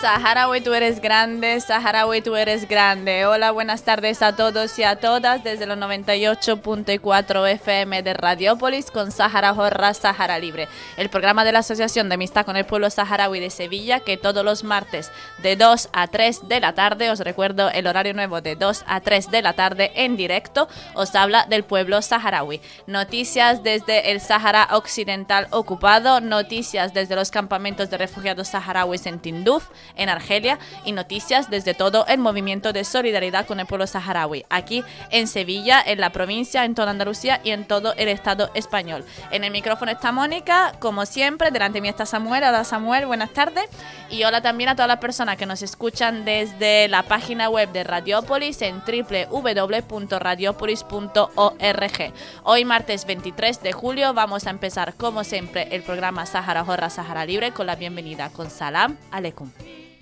Saharaui, tú eres grande, Saharaui, tú eres grande. Hola, buenas tardes a todos y a todas desde los 98.4 FM de Radiópolis con Sahara Jorra, Sahara Libre, el programa de la Asociación de Amistad con el Pueblo Saharaui de Sevilla, que todos los martes de 2 a 3 de la tarde, os recuerdo el horario nuevo de 2 a 3 de la tarde en directo, os habla del pueblo saharaui. Noticias desde el Sahara Occidental ocupado, noticias desde los campamentos de refugiados saharauis en Tinduf, en Argelia, y noticias desde todo el movimiento de solidaridad con el pueblo saharaui, aquí en Sevilla, en la provincia, en toda Andalucía y en todo el Estado español. En el micrófono está Mónica, como siempre, delante de mí está Samuel. Hola Samuel, buenas tardes. Y hola también a todas las personas que nos escuchan desde la página web de Radiópolis en www.radiopolis.org. Hoy martes 23 de julio vamos a empezar como siempre el programa Sahara Jorra, Sahara Libre con la bienvenida con Salam Aleikum.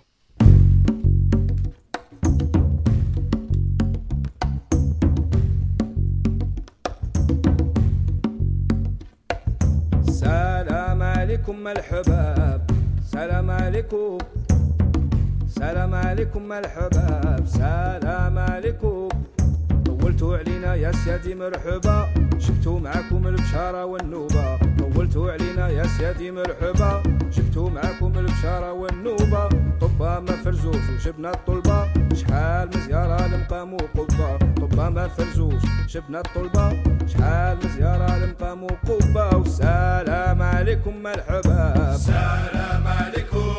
سلام عليكم الحباب سلام عليكم سلام عليكم الحباب سلام عليكم طولتوا علينا يا سيادي مرحبا شفتوا معكم البشارة والنوبة طولتوا علينا يا سيادي مرحبا شفتوا معكم البشارة والنوبة طبا ما فرزوش وشبنا الطلبة شحال مزيارة لمقام وقبة طبا ما فرزوش شبنا الطلبة شحال مزيارة لمقام وقبة والسلام عليكم مرحبا سلام عليكم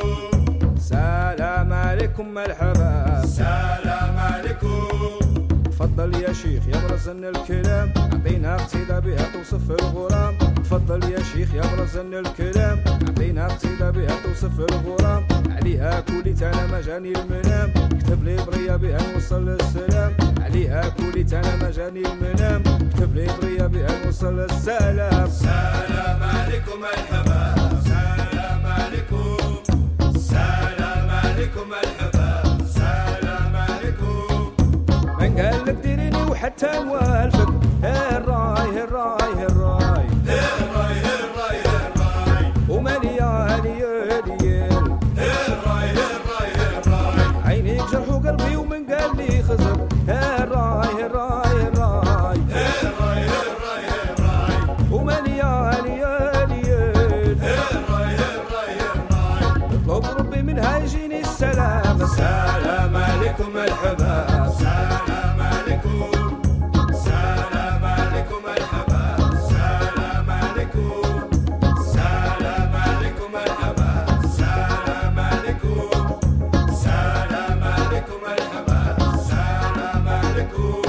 سلام عليكم الحباب سلام عليكم تفضل يا شيخ يا برزن الكلام اعطينا قصيدة بها توصف الغرام تفضل يا شيخ يا برزن الكلام اعطينا قصيدة بها توصف الغرام عليها كوليت انا ما جاني المنام كتب لي برية بها نوصل السلام عليها كوليت انا ما جاني المنام كتب لي برية بها نوصل السلام سلام عليكم الحباب سلام عليكم سلام عليكم الحباب سلام عليكم من قال لك ديريني وحتى نوالفك هالراي هالراي هالراي هالراي هالراي هالراي ومالي هالي هاليال هالراي هالراي هالراي عينيك جرح وقلبي ومن قال لي خزر هالراي هالراي هالراي هالراي هالراي هالراي ومالي هالي هاليال هالراي هالراي هالراي اطلب ربي منها يجيني السلام سلام عليكم الحباب سلام عليكم سلام عليكم الحباب سلام عليكم سلام عليكم الحباب سلام عليكم سلام عليكم الحباب سلام عليكم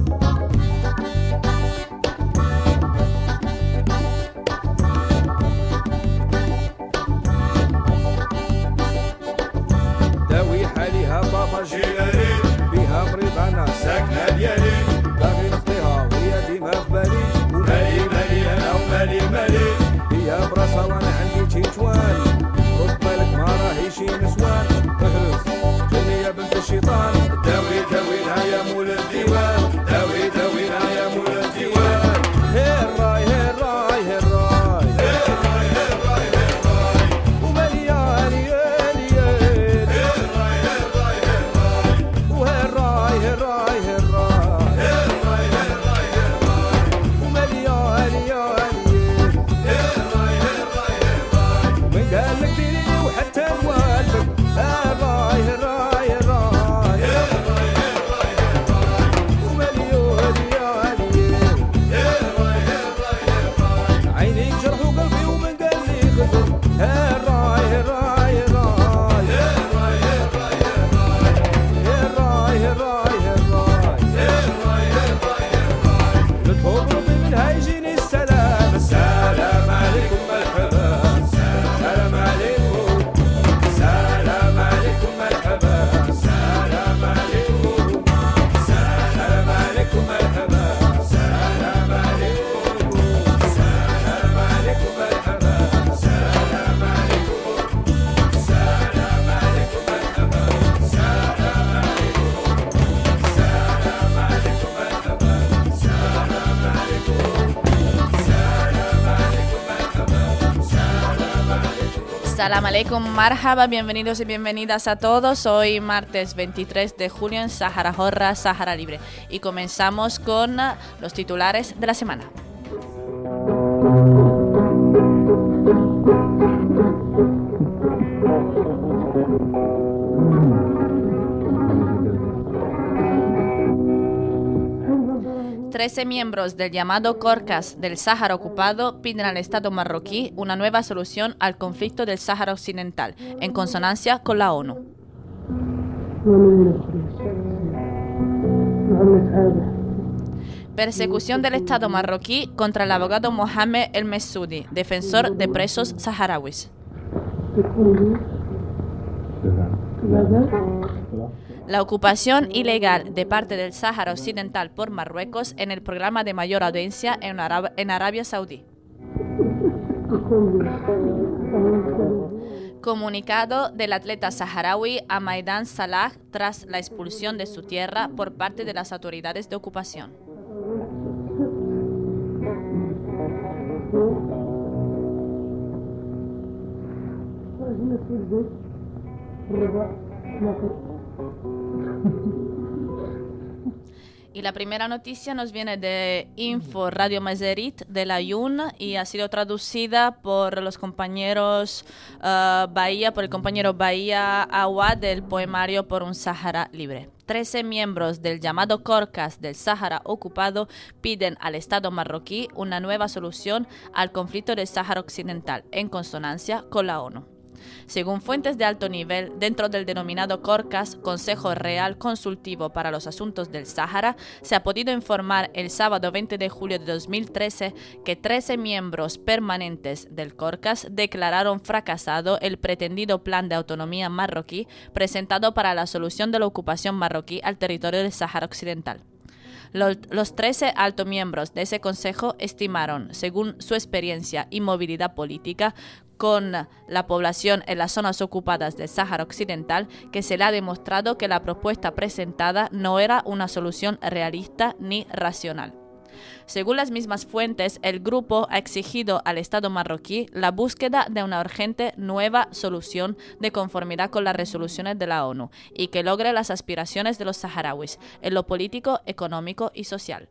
داوي حاليها بابا جيلاني بها مريض انا ساكنة ديالي باغي نخطيها وهي ديما في بالي مالي مالي انا ومالي مالي هي براسها وانا عندي تيتوان رد بالك ما راهي شي نسوان اهرس جني يا بنت الشيطان داوي داوينا يا مول الديوان داوي داوينا يا مول الديوان هالراي هالراي هالراي هالراي هالراي هالراي ومالي هالي هاليال هالراي هالراي هالراي وهالراي هالراي هالراي هالراي هالراي هالراي ومالي هالي هاليال هالراي هالراي هالراي من قال لك ديريني وحتى نوالفك هالراي هالراي هالراي Salam aleikum, marhaba, bienvenidos y bienvenidas a todos. Hoy martes 23 de julio en Sahara Horra, Sahara Libre. Y comenzamos con los titulares de la semana. Trece miembros del llamado Corcas del Sáhara Ocupado piden al Estado marroquí una nueva solución al conflicto del Sáhara Occidental, en consonancia con la ONU. Persecución del Estado marroquí contra el abogado Mohamed El Messoudi, defensor de presos saharauis. La ocupación ilegal de parte del Sáhara Occidental por Marruecos en el programa de mayor audiencia en Arabia Saudí. Comunicado del atleta saharaui Hamaidan Salah tras la expulsión de su tierra por parte de las autoridades de ocupación. Y la primera noticia nos viene de Info Radio Mazerit de la YUN y ha sido traducida por los compañeros por el compañero Bahía Agua del poemario Por un Sáhara Libre. 13 miembros del llamado Corcas del Sáhara Ocupado piden al Estado marroquí una nueva solución al conflicto del Sáhara Occidental, en consonancia con la ONU. Según fuentes de alto nivel dentro del denominado Corcas, Consejo Real Consultivo para los Asuntos del Sáhara, se ha podido informar el sábado 20 de julio de 2013 que 13 miembros permanentes del Corcas declararon fracasado el pretendido plan de autonomía marroquí presentado para la solución de la ocupación marroquí al territorio del Sáhara Occidental. Los 13 altos miembros de ese consejo estimaron, según su experiencia y movilidad política con la población en las zonas ocupadas del Sáhara Occidental, que se le ha demostrado que la propuesta presentada no era una solución realista ni racional. Según las mismas fuentes, el grupo ha exigido al Estado marroquí la búsqueda de una urgente nueva solución de conformidad con las resoluciones de la ONU y que logre las aspiraciones de los saharauis en lo político, económico y social.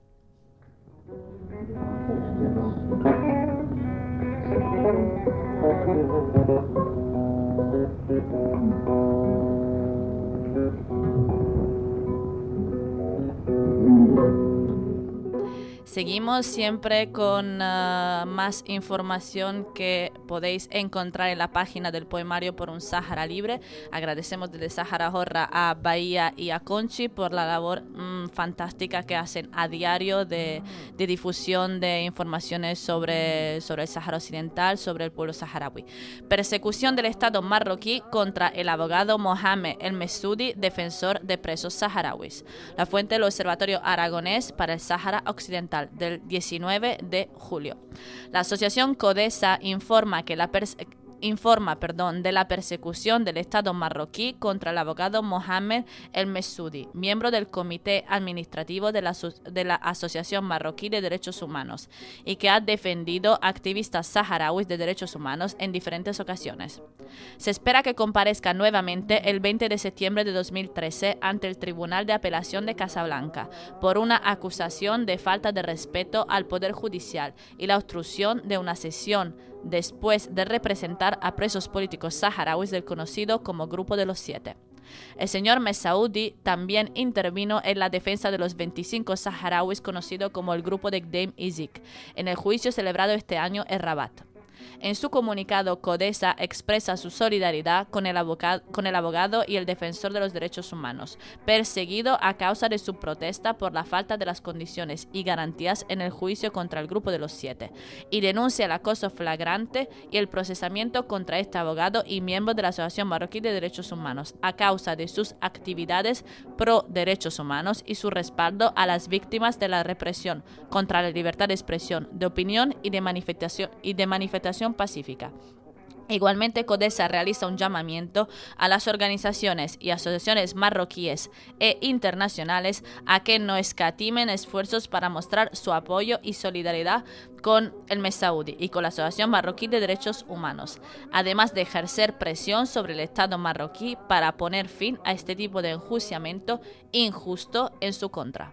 Seguimos siempre con más información que podéis encontrar en la página del poemario Por un Sáhara Libre. Agradecemos desde Sahara Horra a Bahía y a Conchi por la labor fantástica que hacen a diario de difusión de informaciones sobre el Sáhara Occidental, sobre el pueblo saharaui. Persecución del Estado marroquí contra el abogado Mohamed El Messoudi, defensor de presos saharauis. La fuente del Observatorio Aragonés para el Sáhara Occidental del 19 de julio. La asociación CODESA informa de la persecución del Estado marroquí contra el abogado Mohamed El Messoudi, miembro del Comité Administrativo de la Asociación Marroquí de Derechos Humanos, y que ha defendido a activistas saharauis de derechos humanos en diferentes ocasiones. Se espera que comparezca nuevamente el 20 de septiembre de 2013 ante el Tribunal de Apelación de Casablanca por una acusación de falta de respeto al Poder Judicial y la obstrucción de una sesión después de representar a presos políticos saharauis del conocido como Grupo de los Siete. El señor Messoudi también intervino en la defensa de los 25 saharauis conocido como el Grupo de Gdeim Izik, en el juicio celebrado este año en Rabat. En su comunicado, CODESA expresa su solidaridad con el abogado y el defensor de los derechos humanos, perseguido a causa de su protesta por la falta de las condiciones y garantías en el juicio contra el Grupo de los Siete, y denuncia el acoso flagrante y el procesamiento contra este abogado y miembro de la Asociación Marroquí de Derechos Humanos, a causa de sus actividades pro derechos humanos y su respaldo a las víctimas de la represión contra la libertad de expresión, de opinión y de manifestación pacífica. Igualmente, CODESA realiza un llamamiento a las organizaciones y asociaciones marroquíes e internacionales a que no escatimen esfuerzos para mostrar su apoyo y solidaridad con el mes saudí y con la Asociación Marroquí de Derechos Humanos, además de ejercer presión sobre el Estado marroquí para poner fin a este tipo de enjuiciamiento injusto en su contra.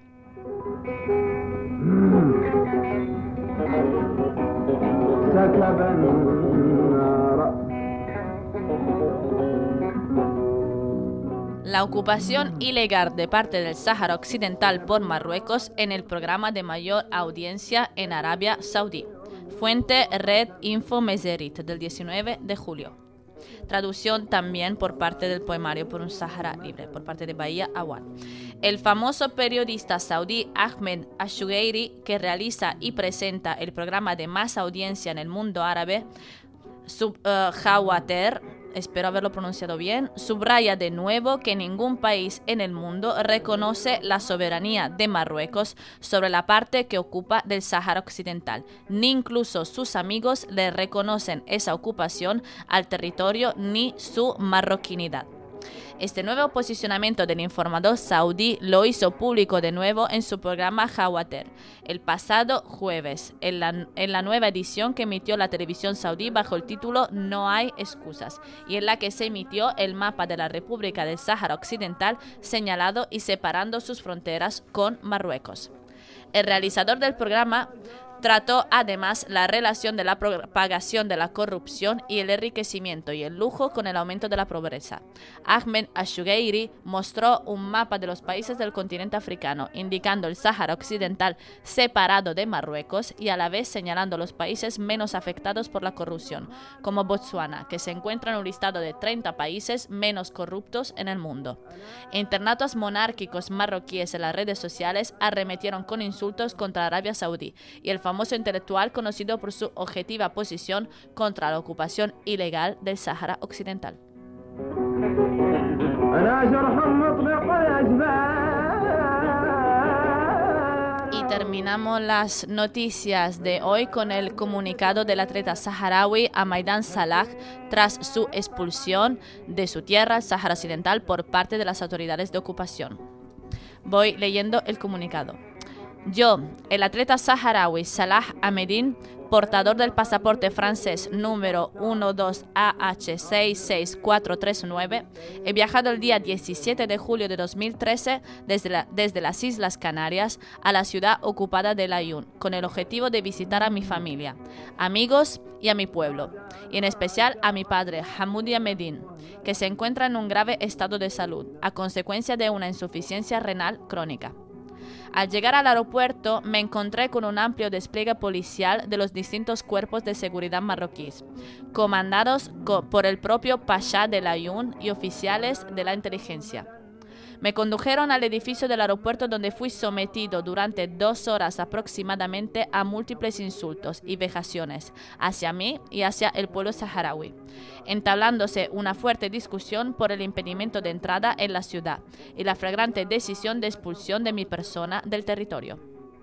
La ocupación ilegal de parte del Sáhara Occidental por Marruecos en el programa de mayor audiencia en Arabia Saudí. Fuente Red Info Meserit del 19 de julio. Traducción también por parte del poemario por un Sáhara libre, por parte de Bahía Awad. El famoso periodista saudí Ahmed Ashugairi, que realiza y presenta el programa de más audiencia en el mundo árabe, Hawater, espero haberlo pronunciado bien, subraya de nuevo que ningún país en el mundo reconoce la soberanía de Marruecos sobre la parte que ocupa del Sáhara Occidental, ni incluso sus amigos le reconocen esa ocupación al territorio ni su marroquinidad. Este nuevo posicionamiento del informador saudí lo hizo público de nuevo en su programa Hawater el pasado jueves, en la nueva edición que emitió la televisión saudí bajo el título No hay excusas, y en la que se emitió el mapa de la República del Sáhara Occidental señalado y separando sus fronteras con Marruecos. El realizador del programa trató además la relación de la propagación de la corrupción y el enriquecimiento y el lujo con el aumento de la pobreza. Ahmed Ashugairi mostró un mapa de los países del continente africano, indicando el Sáhara Occidental separado de Marruecos y a la vez señalando los países menos afectados por la corrupción, como Botsuana, que se encuentra en un listado de 30 países menos corruptos en el mundo. Internautas monárquicos marroquíes en las redes sociales arremetieron con insultos contra Arabia Saudí y el famoso intelectual conocido por su objetiva posición contra la ocupación ilegal del Sáhara Occidental. Y terminamos las noticias de hoy con el comunicado del atleta saharaui Hamaidan Salah tras su expulsión de su tierra, el Sáhara Occidental, por parte de las autoridades de ocupación. Voy leyendo el comunicado. Yo, el atleta saharaui Salah Hamedin, portador del pasaporte francés número 12AH66439, he viajado el día 17 de julio de 2013 desde las Islas Canarias a la ciudad ocupada de Layún, con el objetivo de visitar a mi familia, amigos y a mi pueblo, y en especial a mi padre, Hamoudi Hamedin, que se encuentra en un grave estado de salud, a consecuencia de una insuficiencia renal crónica. Al llegar al aeropuerto me encontré con un amplio despliegue policial de los distintos cuerpos de seguridad marroquíes, comandados por el propio Pasha de Layún y oficiales de la inteligencia. Me condujeron al edificio del aeropuerto donde fui sometido durante 2 horas aproximadamente a múltiples insultos y vejaciones hacia mí y hacia el pueblo saharaui, entablándose una fuerte discusión por el impedimento de entrada en la ciudad y la flagrante decisión de expulsión de mi persona del territorio.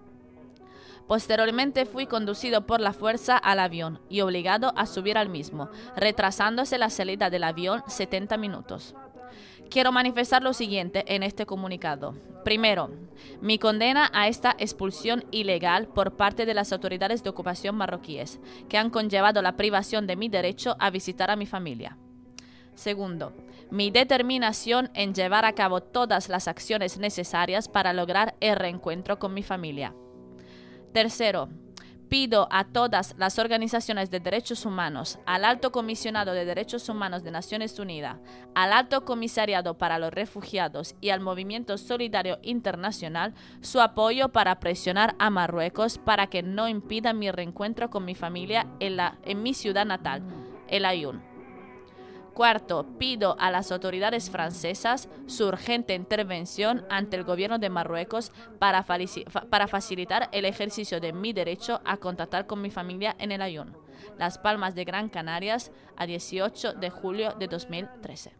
Posteriormente fui conducido por la fuerza al avión y obligado a subir al mismo, retrasándose la salida del avión 70 minutos. Quiero manifestar lo siguiente en este comunicado. Primero, mi condena a esta expulsión ilegal por parte de las autoridades de ocupación marroquíes, que han conllevado la privación de mi derecho a visitar a mi familia. Segundo, mi determinación en llevar a cabo todas las acciones necesarias para lograr el reencuentro con mi familia. Tercero, pido a todas las organizaciones de derechos humanos, al Alto Comisionado de Derechos Humanos de Naciones Unidas, al Alto Comisariado para los Refugiados y al Movimiento Solidario Internacional su apoyo para presionar a Marruecos para que no impida mi reencuentro con mi familia en mi ciudad natal, El Aaiún. Cuarto, pido a las autoridades francesas su urgente intervención ante el gobierno de Marruecos para facilitar el ejercicio de mi derecho a contactar con mi familia en El Aaiún, Las Palmas de Gran Canarias, a 18 de julio de 2013.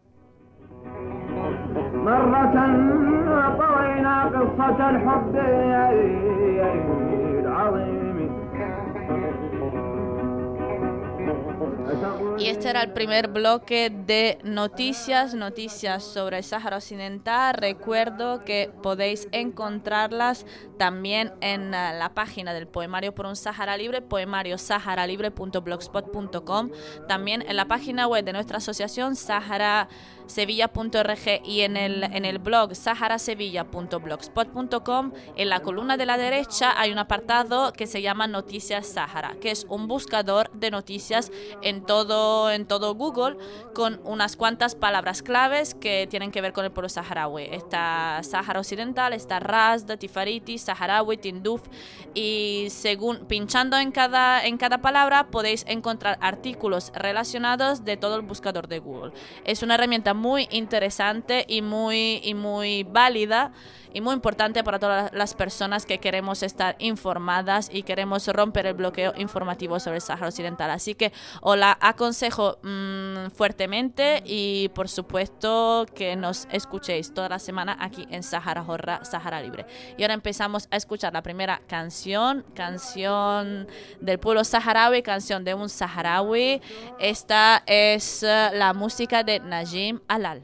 Y este era el primer bloque de noticias sobre el Sáhara Occidental. Recuerdo que podéis encontrarlas también en la página del Poemario por un Sáhara Libre, poemariosaharalibre.blogspot.com, también en la página web de nuestra asociación saharasevilla.org y en el blog saharasevilla.blogspot.com. En la columna de la derecha hay un apartado que se llama Noticias Sáhara, que es un buscador de noticias en todo Google, con unas cuantas palabras claves que tienen que ver con el pueblo saharaui. Está Sáhara Occidental, está Razd, Tifariti, Saharaui, Tinduf, y según pinchando en cada palabra podéis encontrar artículos relacionados de todo el buscador de Google. Es una herramienta muy interesante y muy válida y muy importante para todas las personas que queremos estar informadas y queremos romper el bloqueo informativo sobre el Sáhara Occidental. Así que os la aconsejo fuertemente, y por supuesto que nos escuchéis toda la semana aquí en Sahara Horra, Sahara Libre. Y ahora empezamos a escuchar la primera canción del pueblo saharaui, canción de un saharaui. Esta es la música de Najim Alal.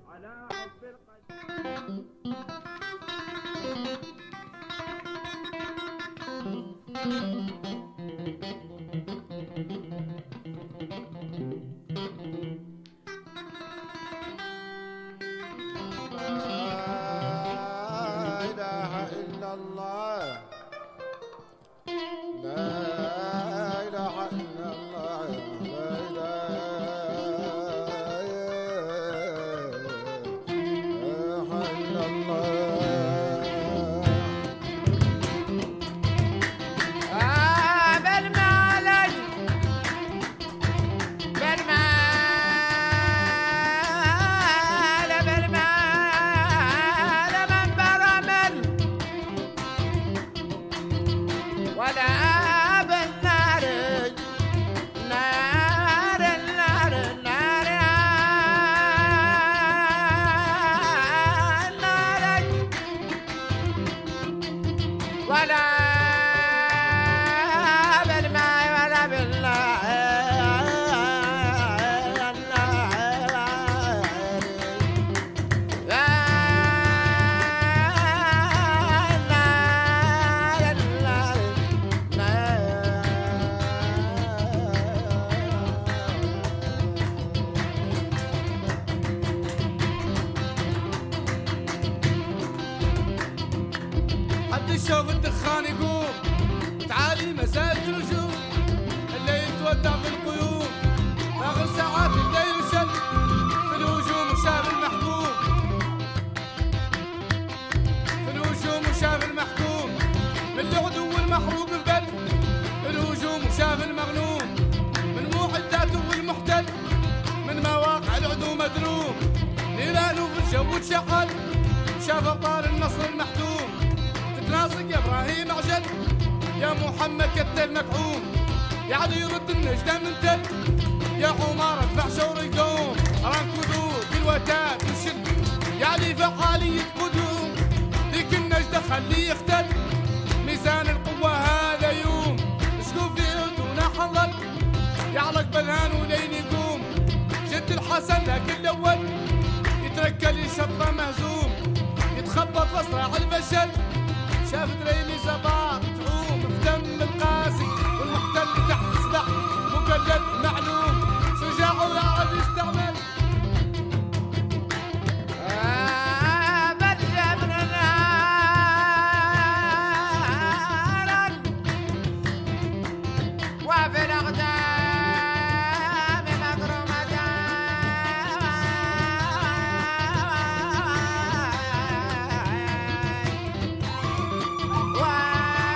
شوف الدخان يقوم تعالي مسافة رجوم الليل تودع في القيوم آخر ساعات الليل وشل في الهجوم وشاف المحكوم في الهجوم وشاف المحكوم من العدو المحروق البل الهجوم وشاف المغنوم من معداته والمحتل من مواقع العدو مدروم نيرانه في الجو تشعل شاف أبطال النصر المحتوم ناصق يا ابراهيم عجل يا محمد كتل مكحوم يا علي يرد النجدة من تل يا عمر ادفع شور القوم رانكذوب بالوتاد وشل يا علي فعالية قدوم ذيك النجدة خليه يختل ميزان القوة هذا يوم اسكو في دون حنظل يعلق بلهان ولين يقوم جد الحسن لكن الاول يتركل يشطه مهزوم يتخبط واسرع الفشل شاف دريمي زباط تعوم في دم القاسي والمحتل تحت سلاح مقلد معلوم شجاع ويعرف يستعمل برجع من النار وفي الأقدام مقرومة Why?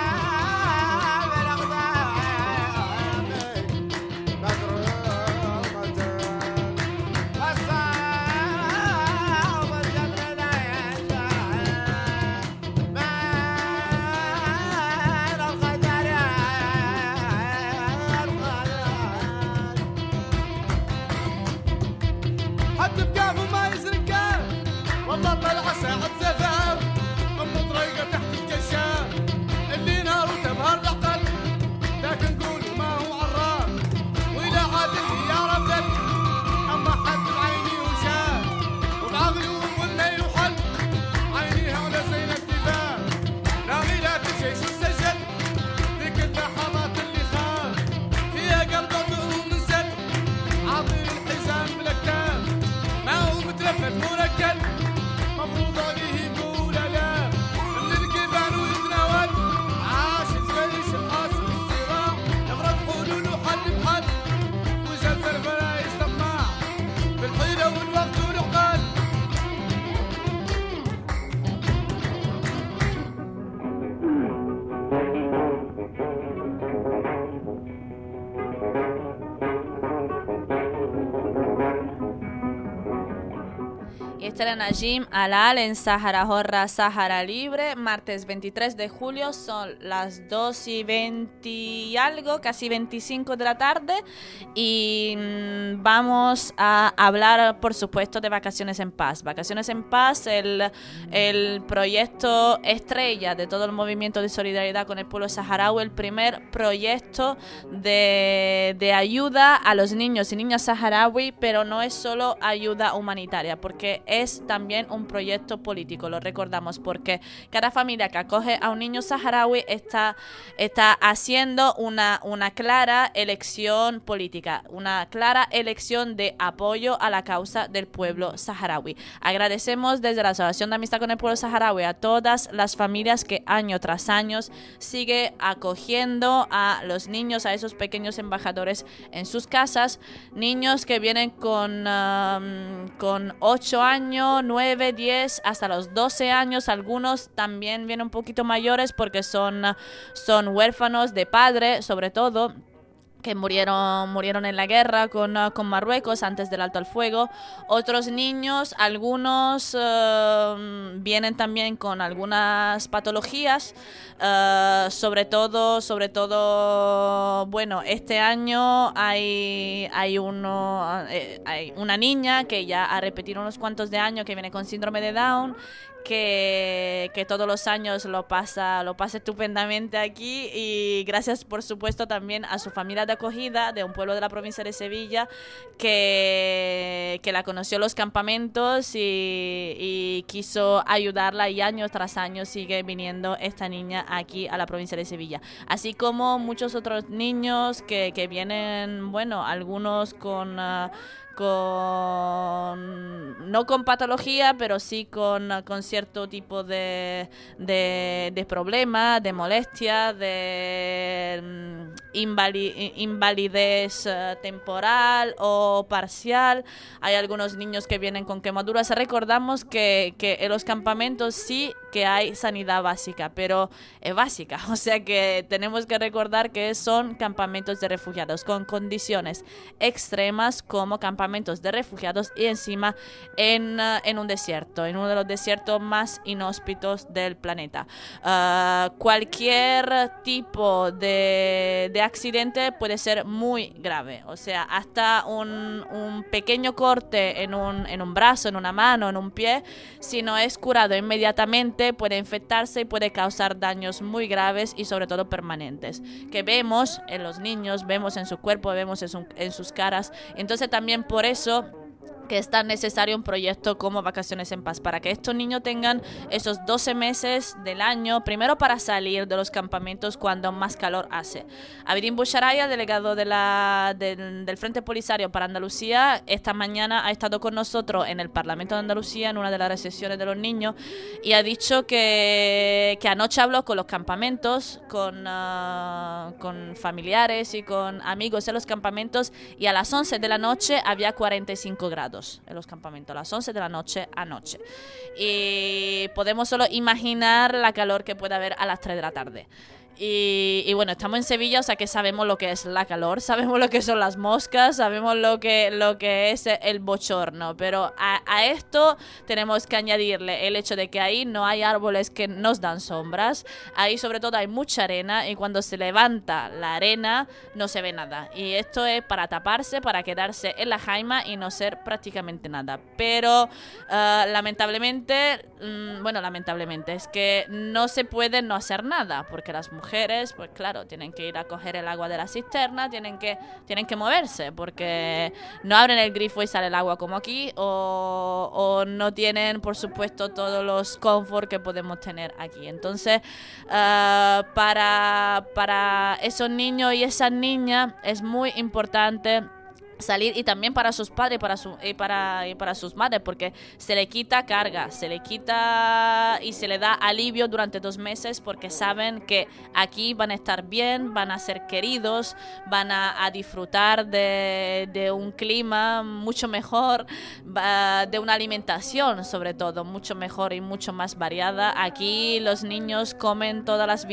Serenajim Alal en Sahara Horra, Sahara Libre, martes 23 de julio, son las 2:20 y algo, casi 25 de la tarde, y vamos a hablar, por supuesto, de Vacaciones en Paz. Vacaciones en Paz, el proyecto estrella de todo el movimiento de solidaridad con el pueblo saharaui, el primer proyecto de ayuda a los niños y niñas saharaui, pero no es solo ayuda humanitaria, porque es también un proyecto político, lo recordamos, porque cada familia que acoge a un niño saharaui está haciendo una clara elección política, una clara elección de apoyo a la causa del pueblo saharaui. Agradecemos desde la Asociación de Amistad con el Pueblo Saharaui a todas las familias que año tras año sigue acogiendo a los niños, a esos pequeños embajadores en sus casas, niños que vienen con 8 años, 9, 10, hasta los 12 años, algunos también vienen un poquito mayores porque son huérfanos de padre, sobre todo, que murieron en la guerra con Marruecos antes del alto al fuego. Otros niños, algunos vienen también con algunas patologías, sobre todo, bueno, este año hay una niña que ya ha repetido unos cuantos de años, que viene con síndrome de Down, que todos los años lo pasa estupendamente aquí, y gracias por supuesto también a su familia de acogida de un pueblo de la provincia de Sevilla que la conoció en los campamentos y quiso ayudarla, y año tras año sigue viniendo esta niña aquí a la provincia de Sevilla, así como muchos otros niños que vienen, bueno, algunos no con patología, pero sí con cierto tipo de problema, de molestia, de invalidez temporal o parcial. Hay algunos niños que vienen con quemaduras. Recordamos que en los campamentos sí que hay sanidad básica, pero es básica, o sea que tenemos que recordar que son campamentos de refugiados con condiciones extremas, como campamentos de refugiados, y encima en un desierto, en uno de los desiertos más inhóspitos del planeta. Cualquier tipo de accidente puede ser muy grave, o sea, hasta un pequeño corte en un brazo, en una mano, en un pie, si no es curado inmediatamente, puede infectarse y puede causar daños muy graves y sobre todo permanentes, que vemos en los niños, vemos en su cuerpo, vemos en sus caras. Entonces también por eso que es tan necesario un proyecto como Vacaciones en Paz, para que estos niños tengan esos 12 meses del año, primero para salir de los campamentos cuando más calor hace. Abidin Boucharaya, delegado del Frente Polisario para Andalucía, esta mañana ha estado con nosotros en el Parlamento de Andalucía en una de las recepciones de los niños, y ha dicho que anoche habló con los campamentos, con familiares y con amigos en los campamentos, y a las 11 de la noche había 45 grados en los campamentos, a las 11 de la noche anoche, y podemos solo imaginar la calor que puede haber a las 3 de la tarde. Y bueno, estamos en Sevilla, o sea que sabemos lo que es la calor, sabemos lo que son las moscas, sabemos lo que es el bochorno, pero a esto tenemos que añadirle el hecho de que ahí no hay árboles que nos dan sombras, ahí sobre todo hay mucha arena, y cuando se levanta la arena no se ve nada, y esto es para taparse, para quedarse en la jaima y no ser prácticamente nada. Pero lamentablemente es que no se puede no hacer nada, porque las mujeres, pues claro, tienen que ir a coger el agua de la cisterna, tienen que moverse, porque no abren el grifo y sale el agua como aquí, o no tienen, por supuesto, todos los confort que podemos tener aquí. Entonces, para esos niños y esas niñas es muy importante salir, y también para sus padres y para sus madres, porque se le quita carga, se le quita y se le da alivio durante 2 meses, porque saben que aquí van a estar bien, van a ser queridos, van a disfrutar de un clima mucho mejor, de una alimentación sobre todo mucho mejor y mucho más variada. Aquí los niños comen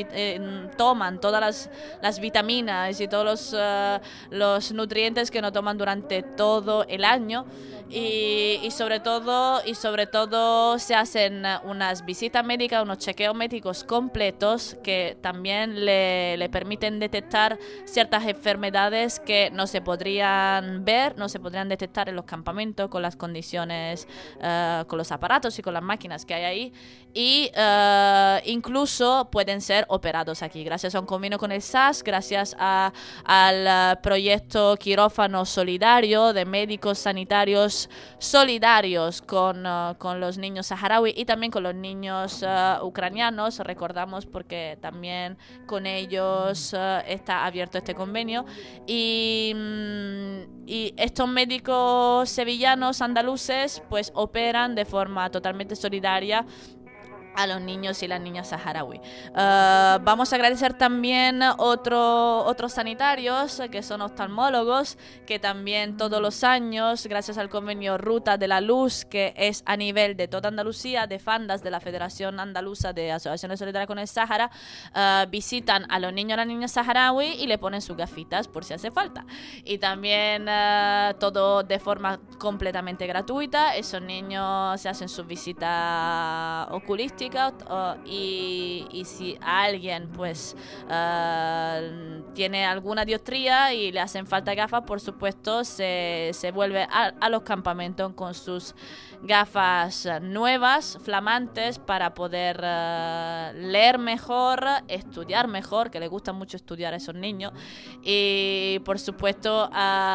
toman todas las vitaminas y todos los nutrientes que no toman continúan durante todo el año. Y sobre todo se hacen unas visitas médicas, unos chequeos médicos completos que también le permiten detectar ciertas enfermedades que no se podrían ver, no se podrían detectar en los campamentos con las condiciones, con los aparatos y con las máquinas que hay ahí, y incluso pueden ser operados aquí gracias a un convenio con el SAS, gracias al proyecto Quirófano Solidario de médicos sanitarios solidarios con los niños saharaui y también con los niños ucranianos. Recordamos porque también con ellos está abierto este convenio, y estos médicos sevillanos andaluces pues operan de forma totalmente solidaria a los niños y las niñas saharaui. Vamos a agradecer también otros sanitarios que son oftalmólogos, que también todos los años, gracias al convenio Ruta de la Luz, que es a nivel de toda Andalucía, de Fandas, de la Federación Andaluza de Asociaciones Solidarias con el Sáhara, visitan a los niños y las niñas saharaui y le ponen sus gafitas por si hace falta. Y también todo de forma completamente gratuita. Esos niños se hacen sus visitas oculísticas, y si alguien pues tiene alguna dioptría y le hacen falta gafas, por supuesto se vuelve a los campamentos con sus gafas nuevas, flamantes, para poder leer mejor, estudiar mejor, que les gusta mucho estudiar a esos niños, y por supuesto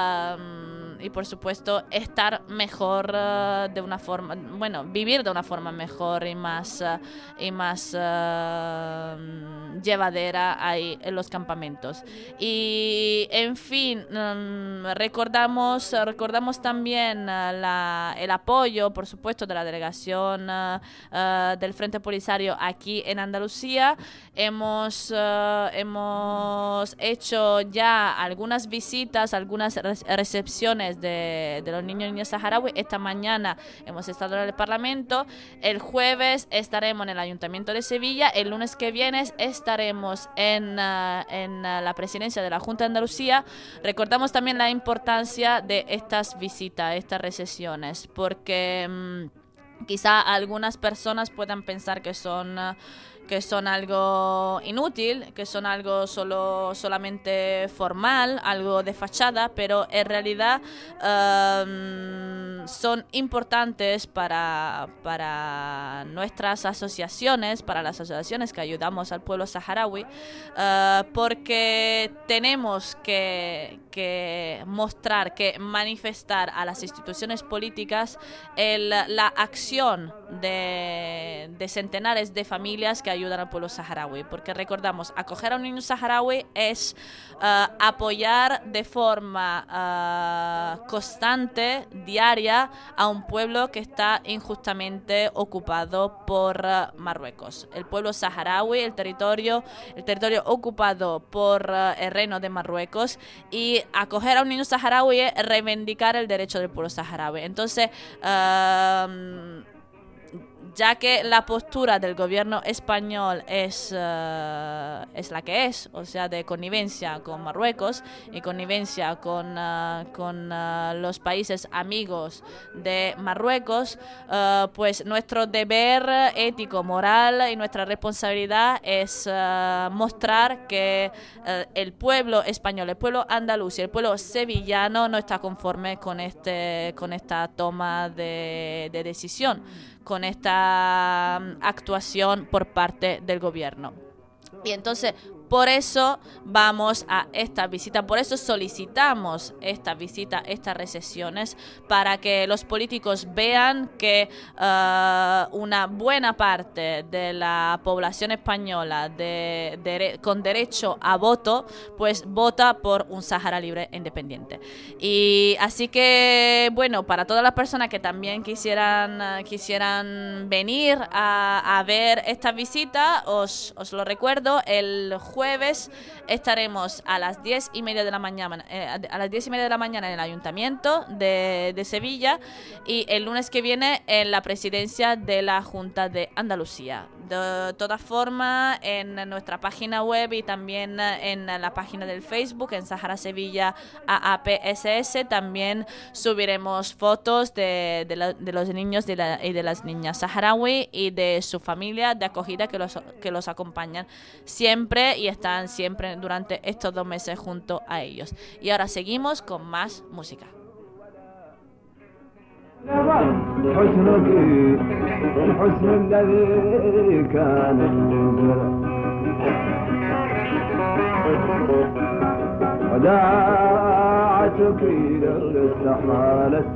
estar mejor de una forma, bueno, vivir de una forma mejor y más llevadera ahí en los campamentos. Y en fin, recordamos también el apoyo, por supuesto, de la delegación del Frente Polisario aquí en Andalucía. Hemos hecho ya algunas visitas, algunas recepciones de los niños y niñas saharauis. Esta mañana hemos estado en el Parlamento, el jueves estaremos en el Ayuntamiento de Sevilla, el lunes que viene estaremos en la presidencia de la Junta de Andalucía. Recordamos también la importancia de estas visitas, estas recesiones, porque quizá algunas personas puedan pensar que son algo inútil, que son algo solamente formal, algo de fachada, pero en realidad son importantes para nuestras asociaciones, para las asociaciones que ayudamos al pueblo saharaui, porque tenemos que mostrar, que manifestar a las instituciones políticas la acción de centenares de familias que ayudan al pueblo saharaui, porque recordamos, acoger a un niño saharaui es apoyar de forma constante, diaria, a un pueblo que está injustamente ocupado por Marruecos. El pueblo saharaui, el territorio ocupado por el reino de Marruecos, y acoger a un niño saharaui es reivindicar el derecho del pueblo saharaui. Entonces, ya que la postura del gobierno español es la que es, o sea, de connivencia con Marruecos y connivencia con los países amigos de Marruecos, pues nuestro deber ético, moral y nuestra responsabilidad es mostrar que el pueblo español, el pueblo andaluz y el pueblo sevillano no está conforme con esta toma de decisión, con esta actuación por parte del gobierno. Y entonces, por eso vamos a esta visita, por eso solicitamos esta visita, estas recesiones, para que los políticos vean que una buena parte de la población española con derecho a voto, pues vota por un Sáhara libre e independiente. Y así que, bueno, para todas las personas que también quisieran venir a ver esta visita, os lo recuerdo, el jueves jueves estaremos a las 10:30 de la mañana, a las 10:30 de la mañana en el Ayuntamiento de Sevilla, y el lunes que viene en la presidencia de la Junta de Andalucía. De todas formas, en nuestra página web y también en la página del Facebook, en Sahara Sevilla AAPSS, también subiremos fotos de los niños y de las niñas saharaui y de su familia de acogida que los acompañan siempre y están siempre durante estos 2 meses junto a ellos. Y ahora seguimos con más música. حسنك الحسن الذي كان وداعتك لو استحالت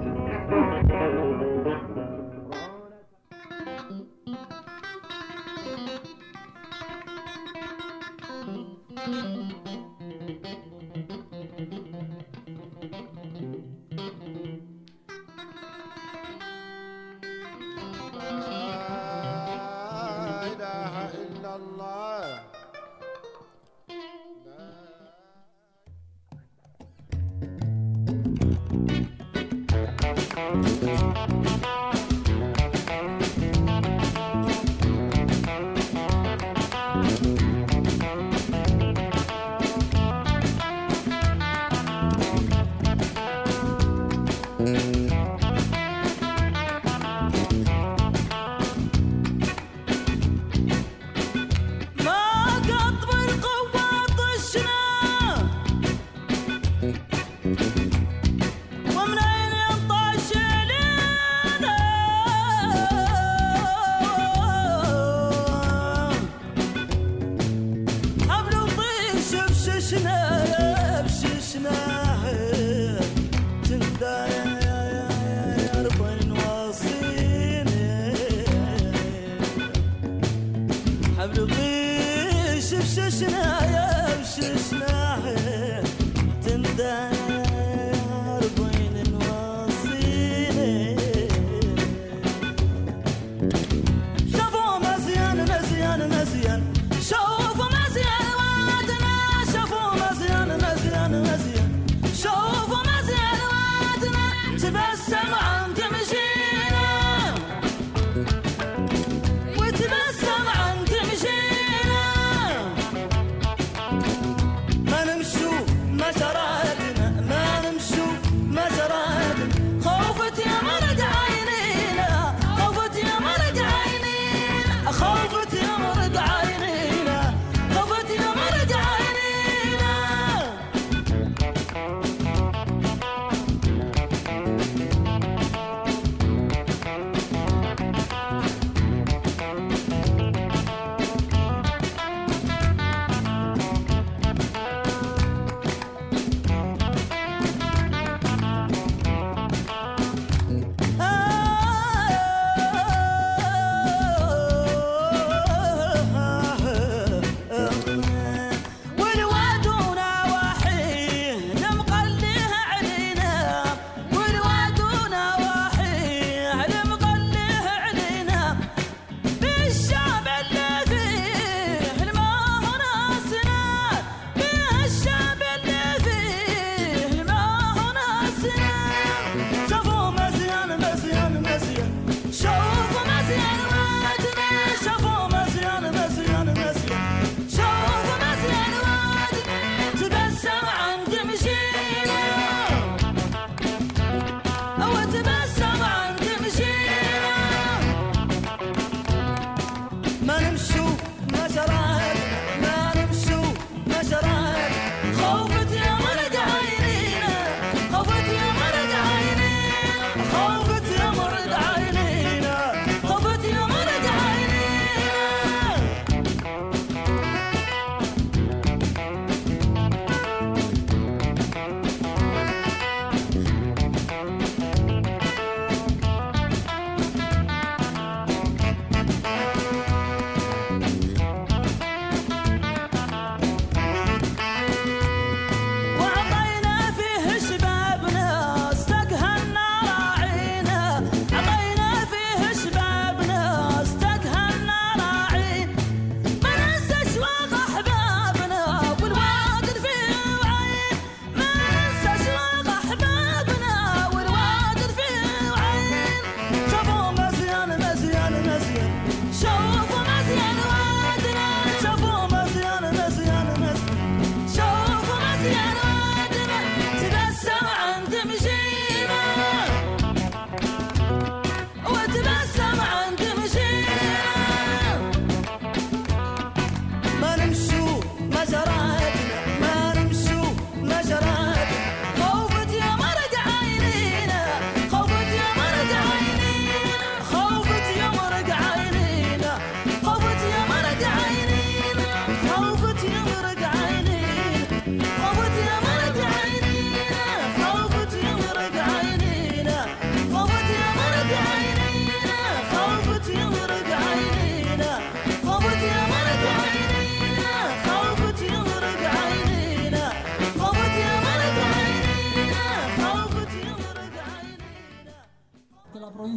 خوفت يا مرق عينينا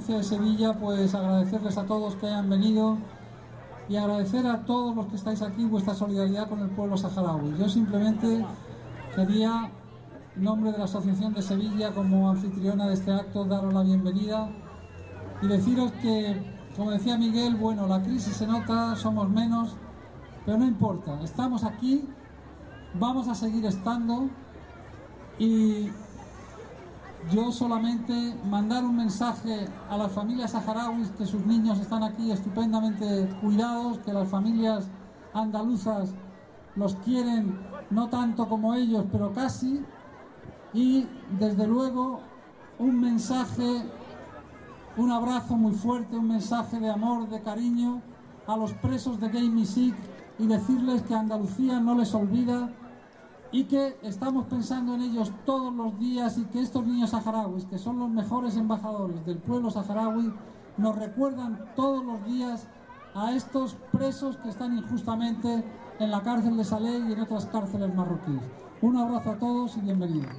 provincia de Sevilla, pues agradecerles a todos que hayan venido y agradecer a todos los que estáis aquí vuestra solidaridad con el pueblo saharaui. Yo simplemente quería, en nombre de la Asociación de Sevilla, como anfitriona de este acto, daros la bienvenida y deciros que, como decía Miguel, bueno, la crisis se nota, somos menos, pero no importa, estamos aquí, vamos a seguir estando, y yo solamente mandar un mensaje a las familias saharauis, que sus niños están aquí estupendamente cuidados, que las familias andaluzas los quieren no tanto como ellos, pero casi, y desde luego un mensaje, un abrazo muy fuerte, un mensaje de amor, de cariño a los presos de Gay Misik, y decirles que Andalucía no les olvida y que estamos pensando en ellos todos los días, y que estos niños saharauis, que son los mejores embajadores del pueblo saharaui, nos recuerdan todos los días a estos presos que están injustamente en la cárcel de Salé y en otras cárceles marroquíes. Un abrazo a todos y bienvenidos.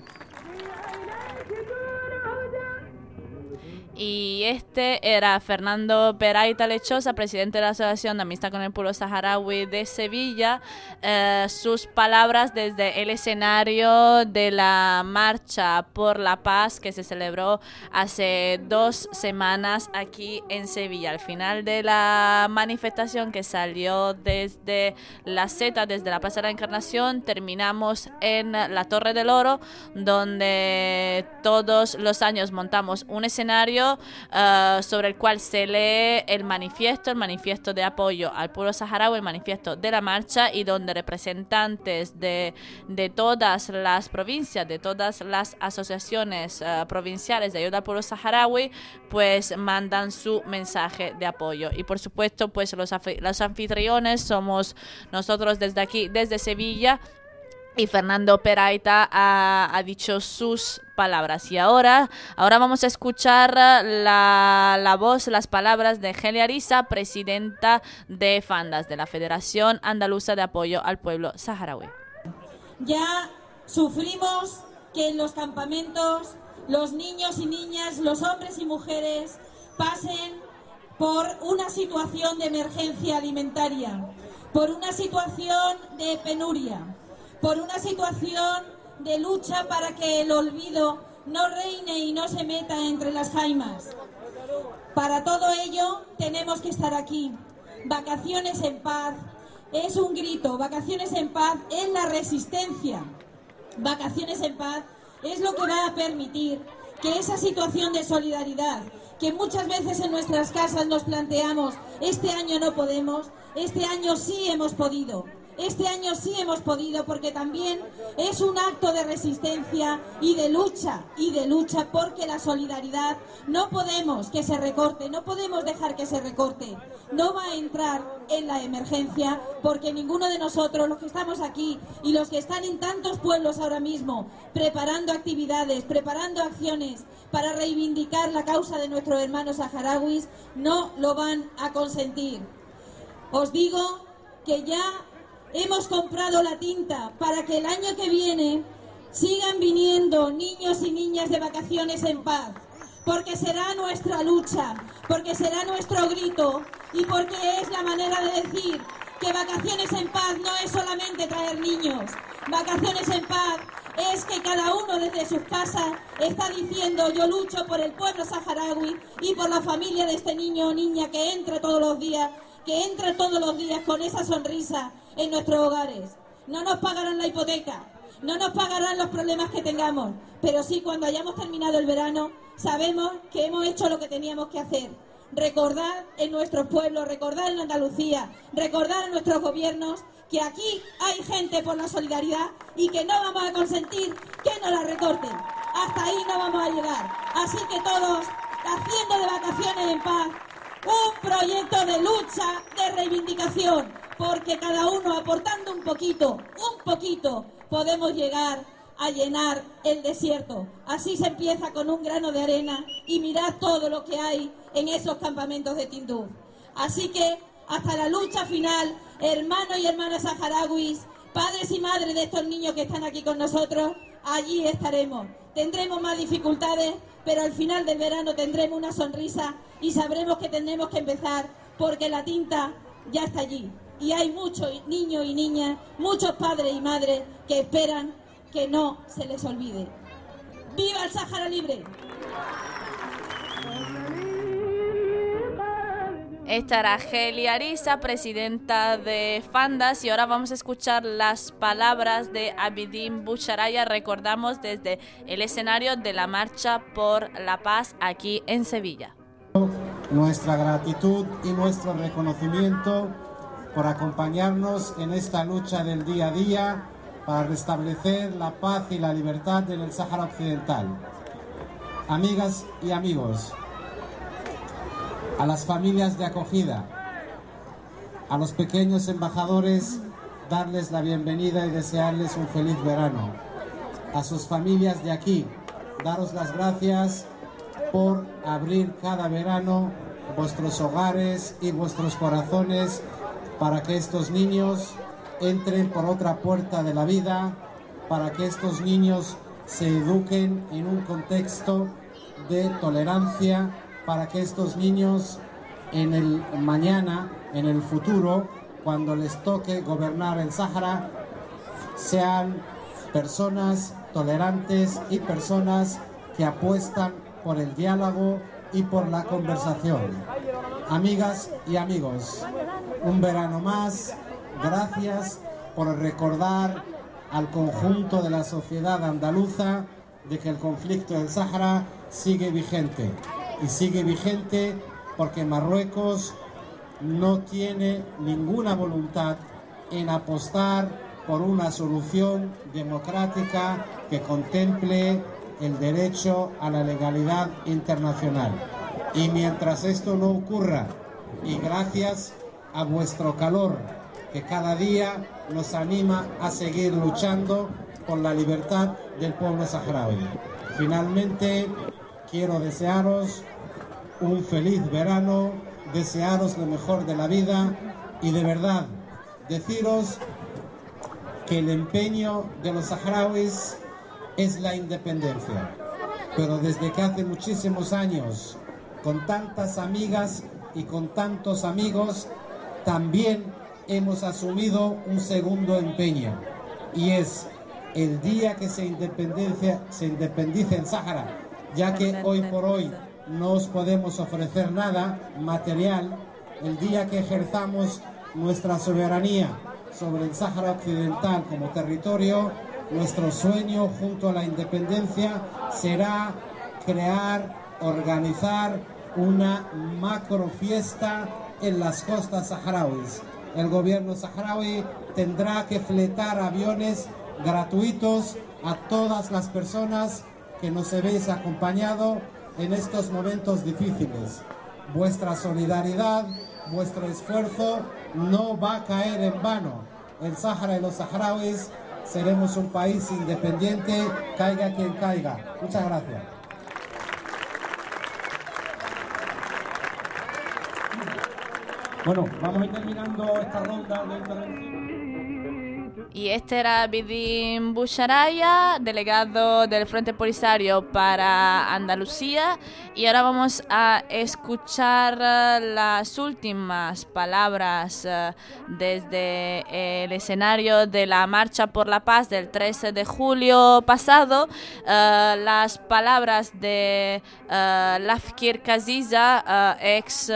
Y este era Fernando Peraita Lechosa, presidente de la Asociación de Amistad con el Pueblo Saharaui de Sevilla. Sus palabras desde el escenario de la Marcha por la Paz que se celebró hace 2 semanas aquí en Sevilla. Al final de la manifestación, que salió desde la Z, desde la Plaza de la Encarnación, terminamos en la Torre del Oro, donde todos los años montamos un escenario sobre el cual se lee el manifiesto de apoyo al pueblo saharaui, el manifiesto de la marcha, y donde representantes de todas las provincias, de todas las asociaciones provinciales de ayuda al pueblo saharaui, pues mandan su mensaje de apoyo. Y por supuesto, pues los anfitriones somos nosotros desde aquí, desde Sevilla, y Fernando Peraita ha dicho sus palabras. Y ahora vamos a escuchar la voz, las palabras de Gelia Arisa, presidenta de FANDAS, de la Federación Andaluza de Apoyo al Pueblo Saharaui. Ya sufrimos que en los campamentos los niños y niñas, los hombres y mujeres pasen por una situación de emergencia alimentaria, por una situación de penuria, por una situación de lucha para que el olvido no reine y no se meta entre las jaimas. Para todo ello tenemos que estar aquí. Vacaciones en paz es un grito, vacaciones en paz es la resistencia, vacaciones en paz es lo que va a permitir que esa situación de solidaridad que muchas veces en nuestras casas nos planteamos, este año no podemos, este año sí hemos podido. Este año sí hemos podido, porque también es un acto de resistencia y de lucha, porque la solidaridad no podemos que se recorte, no podemos dejar que se recorte. No va a entrar en la emergencia, porque ninguno de nosotros, los que estamos aquí y los que están en tantos pueblos ahora mismo, preparando actividades, preparando acciones para reivindicar la causa de nuestros hermanos saharauis, no lo van a consentir. Os digo que ya hemos comprado la tinta para que el año que viene sigan viniendo niños y niñas de vacaciones en paz, porque será nuestra lucha, porque será nuestro grito y porque es la manera de decir que vacaciones en paz no es solamente traer niños. Vacaciones en paz es que cada uno desde sus casas está diciendo: yo lucho por el pueblo saharaui y por la familia de este niño o niña que entra todos los días con esa sonrisa en nuestros hogares. No nos pagarán la hipoteca, no nos pagarán los problemas que tengamos, pero sí, cuando hayamos terminado el verano, sabemos que hemos hecho lo que teníamos que hacer. Recordar en nuestros pueblos, recordar en Andalucía, recordar en nuestros gobiernos que aquí hay gente por la solidaridad y que no vamos a consentir que nos la recorten. Hasta ahí no vamos a llegar. Así que todos, haciendo de vacaciones en paz un proyecto de lucha, de reivindicación, porque cada uno aportando un poquito, podemos llegar a llenar el desierto. Así se empieza con un grano de arena y mirad todo lo que hay en esos campamentos de Tinduf. Así que hasta la lucha final, hermanos y hermanas saharauis, padres y madres de estos niños que están aquí con nosotros, allí estaremos. Tendremos más dificultades, pero al final del verano tendremos una sonrisa y sabremos que tendremos que empezar porque la tinta ya está allí. Y hay muchos niños y niñas, muchos padres y madres que esperan que no se les olvide. ¡Viva el Sáhara Libre! Esta era Geli Arisa, presidenta de Fandas, y ahora vamos a escuchar las palabras de Abidine Boucharaya. Recordamos desde el escenario de la Marcha por la Paz aquí en Sevilla. Nuestra gratitud y nuestro reconocimiento por acompañarnos en esta lucha del día a día para restablecer la paz y la libertad en el Sáhara Occidental. Amigas y amigos, a las familias de acogida, a los pequeños embajadores, darles la bienvenida y desearles un feliz verano. A sus familias de aquí, daros las gracias por abrir cada verano vuestros hogares y vuestros corazones para que estos niños entren por otra puerta de la vida, para que estos niños se eduquen en un contexto de tolerancia, para que estos niños en el mañana, en el futuro, cuando les toque gobernar el Sáhara, sean personas tolerantes y personas que apuestan por el diálogo y por la conversación. Amigas y amigos, un verano más, gracias por recordar al conjunto de la sociedad andaluza de que el conflicto del Sáhara sigue vigente. Y sigue vigente porque Marruecos no tiene ninguna voluntad en apostar por una solución democrática que contemple el derecho a la legalidad internacional. Y mientras esto no ocurra, y gracias a vuestro calor, que cada día nos anima a seguir luchando por la libertad del pueblo saharaui. Finalmente, quiero desearos un feliz verano, desearos lo mejor de la vida y de verdad deciros que el empeño de los saharauis es la independencia. Pero desde que hace muchísimos años, con tantas amigas y con tantos amigos, también hemos asumido un segundo empeño, y es el día que se independice el Sáhara, ya que hoy por hoy no os podemos ofrecer nada material, el día que ejerzamos nuestra soberanía sobre el Sáhara Occidental como territorio, nuestro sueño junto a la independencia será crear, organizar una macro fiesta en las costas saharauis. El gobierno saharaui tendrá que fletar aviones gratuitos a todas las personas que nos habéis acompañado en estos momentos difíciles. Vuestra solidaridad, vuestro esfuerzo no va a caer en vano. El Sáhara y los saharauis seremos un país independiente, caiga quien caiga. Muchas gracias. Bueno, vamos a ir terminando esta ronda de intervención. Y este era Abidine Boucharaya, delegado del Frente Polisario para Andalucía. Y ahora vamos a escuchar las últimas palabras desde el escenario de la Marcha por la Paz del 13 de julio pasado. Las palabras de Lafkir Kaziza, ex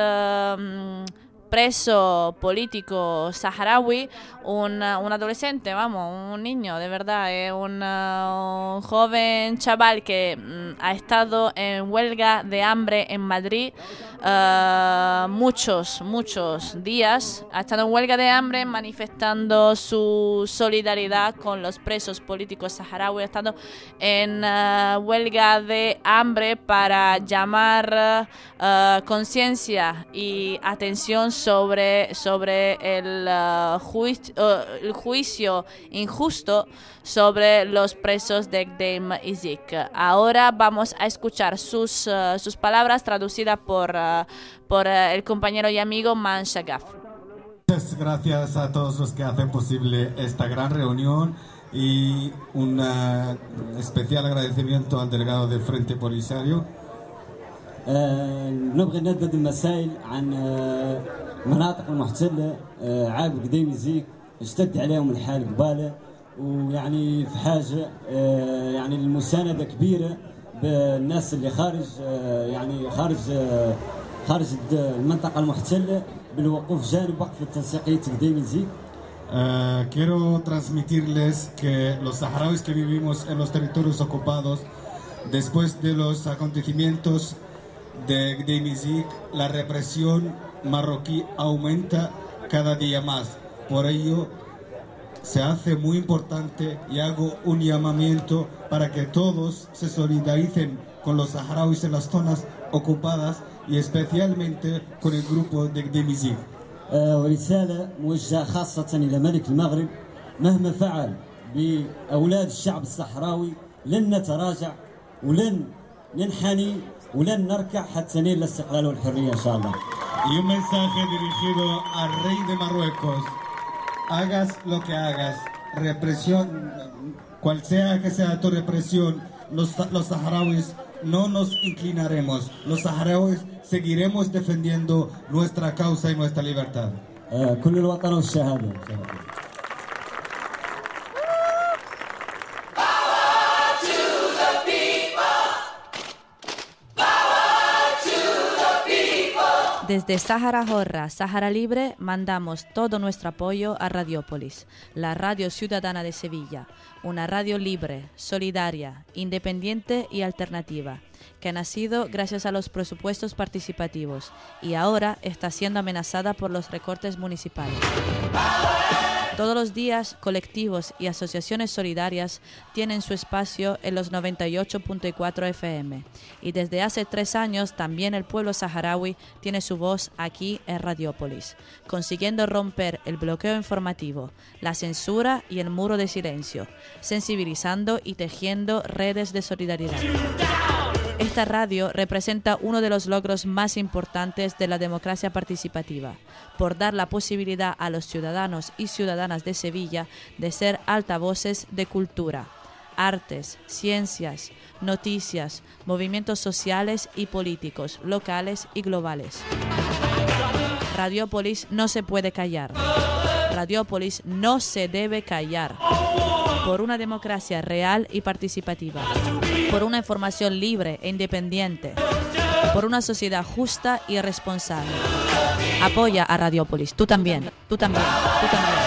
preso político saharaui, un adolescente, un niño, de verdad, un joven chaval que ha estado en huelga de hambre en Madrid muchos días. Ha estado en huelga de hambre manifestando su solidaridad con los presos políticos saharauis. Ha estado en huelga de hambre para llamar conciencia y atención sobre el juicio injusto sobre los presos de Gdeim Izik. Ahora vamos a escuchar sus palabras traducidas por el compañero y amigo Man Shagaf. Muchas gracias a todos los que hacen posible esta gran reunión y un especial agradecimiento al delegado del Frente Polisario نبغي ندد المسائل عن مناطق المحتلة. عاب قديم زيك اشتد عليهم الحال قباله، ويعني في حاجة يعني المساندة كبيرة بالناس اللي خارج يعني خارج المنطقة المحتلة بالوقوف جانب وقف التنسيقية قديم زيك. Quiero transmitirles que los saharauis que vivimos en los territorios ocupados, después de los acontecimientos de Gdeimizik, la represión marroquí aumenta cada día más. Por ello, se hace muy importante y hago un llamamiento para que todos se solidaricen con los saharauis en las zonas ocupadas y especialmente con el grupo de Gdeimizik. ورسالة موجهة خاصة إلى ملك المغرب، مهما فعل بأولاد الشعب الصحراوي لن نتراجع ولن ننحني ولن نركع حتى نيل الاستقلال والحرية إن شاء الله. Y un mensaje dirigido al rey de Marruecos: hagas lo que hagas, represión, cual sea que sea tu represión, los saharauis no nos inclinaremos. Los saharauis seguiremos defendiendo nuestra causa y nuestra libertad. كل الوطن والشهادة. Desde Sahara Horra, Sahara Libre, mandamos todo nuestro apoyo a Radiópolis, la radio ciudadana de Sevilla, una radio libre, solidaria, independiente y alternativa, que ha nacido gracias a los presupuestos participativos y ahora está siendo amenazada por los recortes municipales. Todos los días, colectivos y asociaciones solidarias tienen su espacio en los 98.4 FM y desde hace 3 años también el pueblo saharaui tiene su voz aquí en Radiópolis, consiguiendo romper el bloqueo informativo, la censura y el muro de silencio, sensibilizando y tejiendo redes de solidaridad. Esta radio representa uno de los logros más importantes de la democracia participativa, por dar la posibilidad a los ciudadanos y ciudadanas de Sevilla de ser altavoces de cultura, artes, ciencias, noticias, movimientos sociales y políticos, locales y globales. Radiópolis no se puede callar. Radiópolis no se debe callar. Por una democracia real y participativa, por una información libre e independiente, por una sociedad justa y responsable. Apoya a Radiópolis, tú también, tú también, tú también.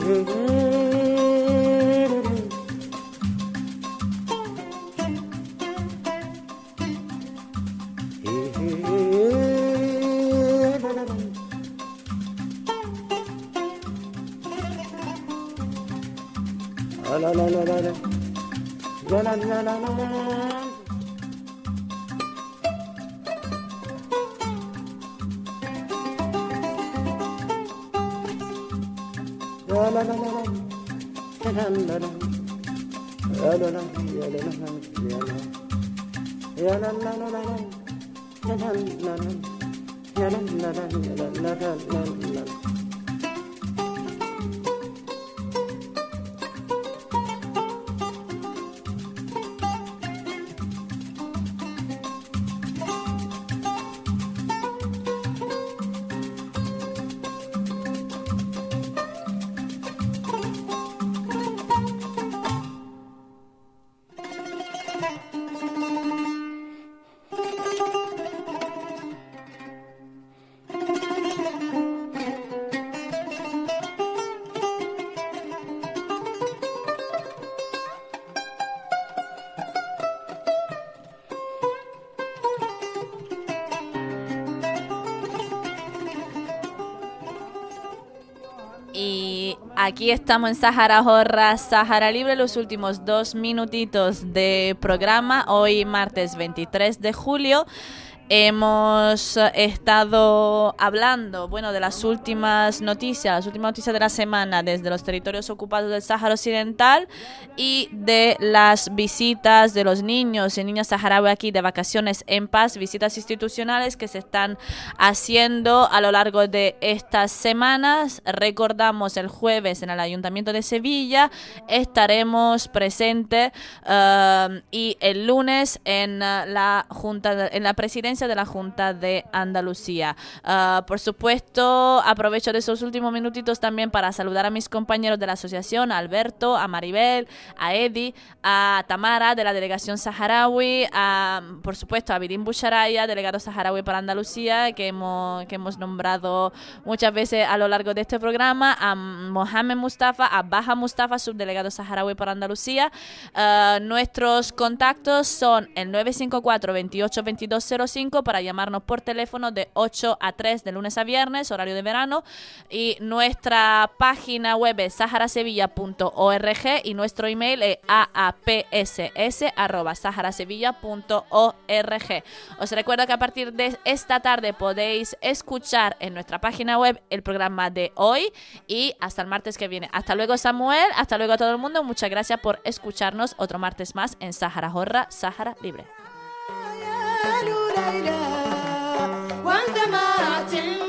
Y aquí estamos en Sahara Horra, Sahara Libre, los últimos 2 minutitos de programa. Hoy martes 23 de julio. Hemos estado hablando, de las últimas noticias de la semana desde los territorios ocupados del Sáhara Occidental y de las visitas de los niños y niñas saharauis aquí de vacaciones en paz, visitas institucionales que se están haciendo a lo largo de estas semanas. Recordamos, el jueves en el Ayuntamiento de Sevilla estaremos presentes y el lunes en la presidencia de la Junta de Andalucía. Por supuesto, aprovecho de esos últimos minutitos también para saludar a mis compañeros de la asociación, a Alberto, a Maribel, a Eddie, a Tamara de la delegación saharaui, por supuesto a Birin Busharaya, delegado saharaui para Andalucía, que hemos nombrado muchas veces a lo largo de este programa, a Mohamed Mustafa, a Baja Mustafa, subdelegado saharaui para Andalucía. Nuestros contactos son el 954 28 22 05 para llamarnos por teléfono de 8 a 3 de lunes a viernes, horario de verano, y nuestra página web es saharasevilla.org y nuestro email es aapss@saharasevilla.org. Os recuerdo que a partir de esta tarde podéis escuchar en nuestra página web el programa de hoy y hasta el martes que viene. Hasta luego, Samuel, hasta luego a todo el mundo. Muchas gracias por escucharnos otro martes más en Sahara Horra, Sahara Libre. وعندما